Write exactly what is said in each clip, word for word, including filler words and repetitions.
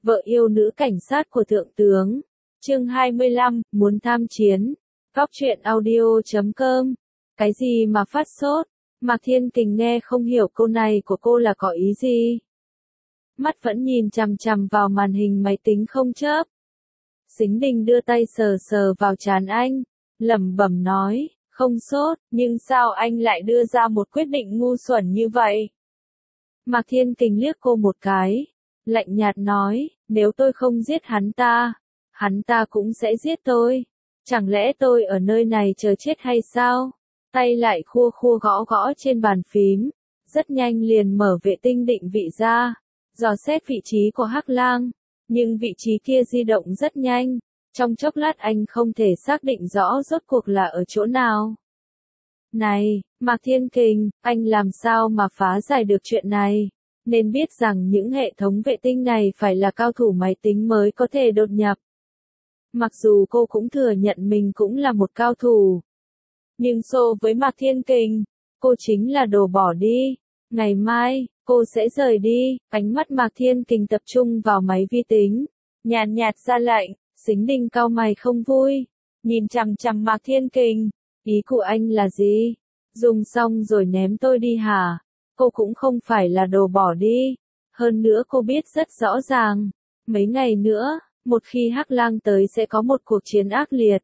vợ yêu nữ cảnh sát của thượng tướng. Chương hai mươi lăm, muốn tham chiến. Góc truyện audio chấm com. Cái gì mà phát sốt? Mạc Thiên Kình nghe không hiểu câu này của cô là có ý gì. Mắt vẫn nhìn chằm chằm vào màn hình máy tính không chớp. Sính Đình đưa tay sờ sờ vào trán anh, lẩm bẩm nói, không sốt, nhưng sao anh lại đưa ra một quyết định ngu xuẩn như vậy? Mạc Thiên Kình liếc cô một cái, lạnh nhạt nói, nếu tôi không giết hắn ta, hắn ta cũng sẽ giết tôi. Chẳng lẽ tôi ở nơi này chờ chết hay sao? Tay lại khua khua gõ gõ trên bàn phím, rất nhanh liền mở vệ tinh định vị ra, dò xét vị trí của Hắc Lang, nhưng vị trí kia di động rất nhanh, trong chốc lát anh không thể xác định rõ rốt cuộc là ở chỗ nào. Này, Mạc Thiên Kình, anh làm sao mà phá giải được chuyện này? Nên biết rằng những hệ thống vệ tinh này phải là cao thủ máy tính mới có thể đột nhập. Mặc dù cô cũng thừa nhận mình cũng là một cao thủ. Nhưng so với Mạc Thiên Kình, cô chính là đồ bỏ đi. Ngày mai, cô sẽ rời đi. Ánh mắt Mạc Thiên Kình tập trung vào máy vi tính, nhàn nhạt ra lệnh. Sính Đình cau mày không vui, nhìn chằm chằm Mạc Thiên Kình. Ý của anh là gì? Dùng xong rồi ném tôi đi hả? Cô cũng không phải là đồ bỏ đi. Hơn nữa cô biết rất rõ ràng, mấy ngày nữa, một khi Hắc Lang tới sẽ có một cuộc chiến ác liệt.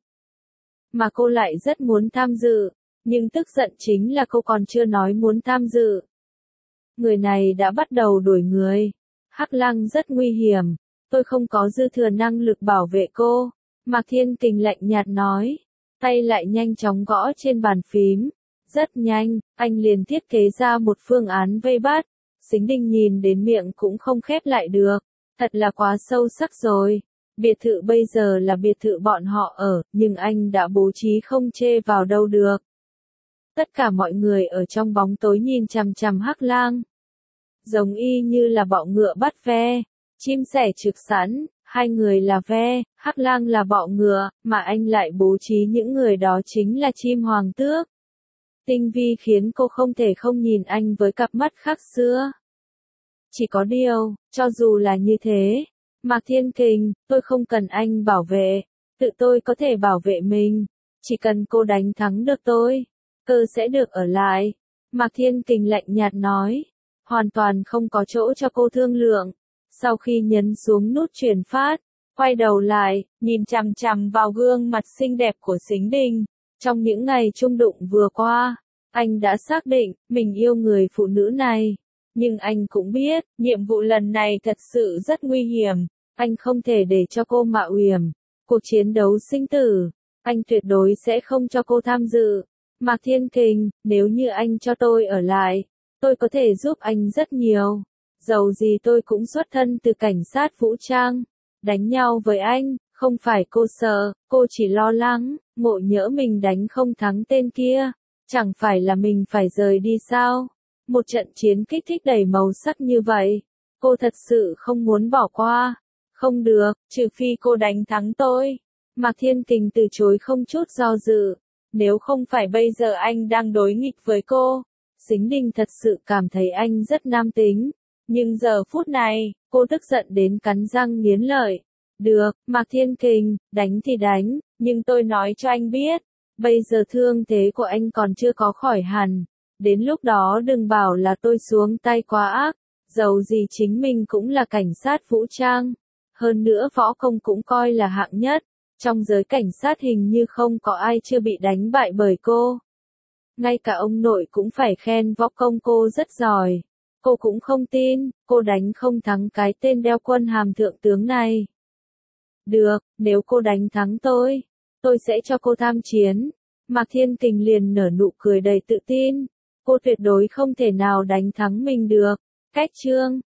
Mà cô lại rất muốn tham dự, nhưng tức giận chính là cô còn chưa nói muốn tham dự. Người này đã bắt đầu đuổi người. Hắc Lang rất nguy hiểm, tôi không có dư thừa năng lực bảo vệ cô. Mạc Thiên Kình lạnh nhạt nói, tay lại nhanh chóng gõ trên bàn phím. Rất nhanh, anh liền thiết kế ra một phương án vây bắt. Sính Đình nhìn đến miệng cũng không khép lại được. Thật là quá sâu sắc rồi. Biệt thự bây giờ là biệt thự bọn họ ở, nhưng anh đã bố trí không chê vào đâu được. Tất cả mọi người ở trong bóng tối nhìn chằm chằm Hắc Lang. Giống y như là bọ ngựa bắt ve, chim sẻ trực sẵn, hai người là ve, Hắc Lang là bọ ngựa, mà anh lại bố trí những người đó chính là chim hoàng tước. Tinh vi khiến cô không thể không nhìn anh với cặp mắt khác xưa. Chỉ có điều, cho dù là như thế, Mạc Thiên Kình, tôi không cần anh bảo vệ, tự tôi có thể bảo vệ mình, chỉ cần cô đánh thắng được tôi, cơ sẽ được ở lại. Mạc Thiên Kình lạnh nhạt nói, hoàn toàn không có chỗ cho cô thương lượng. Sau khi nhấn xuống nút truyền phát, quay đầu lại, nhìn chằm chằm vào gương mặt xinh đẹp của Sính Đình. Trong những ngày chung đụng vừa qua, anh đã xác định, mình yêu người phụ nữ này. Nhưng anh cũng biết, nhiệm vụ lần này thật sự rất nguy hiểm. Anh không thể để cho cô mạo hiểm. Cuộc chiến đấu sinh tử, anh tuyệt đối sẽ không cho cô tham dự. Mạc Thiên Kình, nếu như anh cho tôi ở lại, tôi có thể giúp anh rất nhiều. Dầu gì tôi cũng xuất thân từ cảnh sát vũ trang. Đánh nhau với anh, không phải cô sợ, cô chỉ lo lắng, ngộ nhỡ mình đánh không thắng tên kia. Chẳng phải là mình phải rời đi sao? Một trận chiến kích thích đầy màu sắc như vậy, cô thật sự không muốn bỏ qua. Không được, trừ phi cô đánh thắng tôi. Mạc Thiên Kình từ chối không chút do dự. Nếu không phải bây giờ anh đang đối nghịch với cô. Sính Đình thật sự cảm thấy anh rất nam tính. Nhưng giờ phút này, cô tức giận đến cắn răng nghiến lợi. Được, Mạc Thiên Kình, đánh thì đánh, nhưng tôi nói cho anh biết. Bây giờ thương thế của anh còn chưa có khỏi hẳn. Đến lúc đó đừng bảo là tôi xuống tay quá ác. Dầu gì chính mình cũng là cảnh sát vũ trang. Hơn nữa võ công cũng coi là hạng nhất. Trong giới cảnh sát hình như không có ai chưa bị đánh bại bởi cô. Ngay cả ông nội cũng phải khen võ công cô rất giỏi. Cô cũng không tin, cô đánh không thắng cái tên đeo quân hàm thượng tướng này. Được, nếu cô đánh thắng tôi, tôi sẽ cho cô tham chiến. Mạc Thiên Kình liền nở nụ cười đầy tự tin. Cô tuyệt đối không thể nào đánh thắng mình được. Cách chương